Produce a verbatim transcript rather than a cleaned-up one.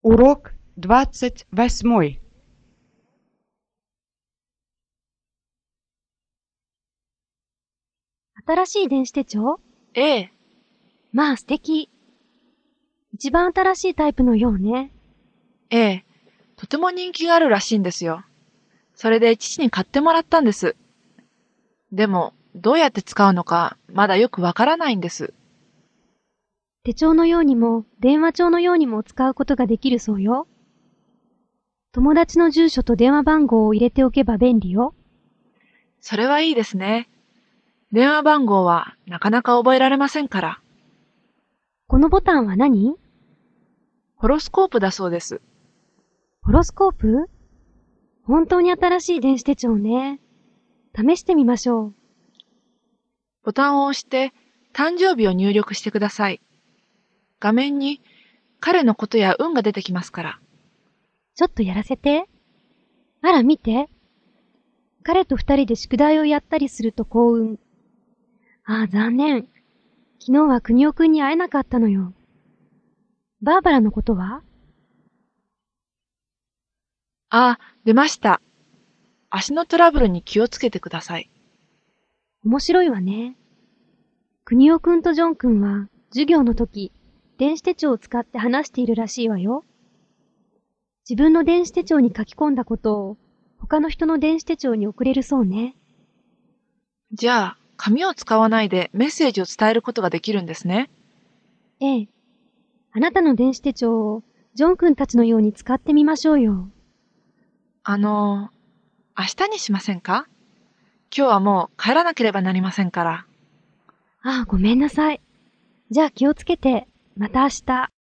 Урок двадцать восьмой. 新しい電子手帳？ ええ、 まあ素敵。一番新しいタイプのようね。 ええ、とても人気があるらしいんですよ。それで父に買ってもらったんです。でも、どうやって使うのかまだよくわからないんです。 手帳のようにも電話帳のようにも使うことができるそうよ。友達の住所と電話番号を入れておけば便利よ。 それはいいですね。電話番号はなかなか覚えられませんから。 このボタンは何？ ホロスコープだそうです。 ホロスコープ？本当に新しい電子手帳ね。試してみましょう。 ボタンを押して誕生日を入力してください。画面に彼のことや運が出てきますから。 ちょっとやらせて。あら見て。彼と二人で宿題をやったりすると幸運。ああ、残念。昨日は国尾くんに会えなかったのよ。バーバラのことは？ ああ、出ました。足のトラブルに気をつけてください。 面白いわね。国尾くんとジョンくんは授業の時、電子手帳を使って話しているらしいわよ。自分の電子手帳に書き込んだことを他の人の電子手帳に送れるそうね。 じゃあ、紙を使わないでメッセージを伝えることができるんですね。 ええ。あなたの電子手帳をジョンくんたちのように使ってみましょうよ。 あの、明日にしませんか？今日はもう帰らなければなりませんから。 ああ、ごめんなさい。じゃあ気をつけて、また明日。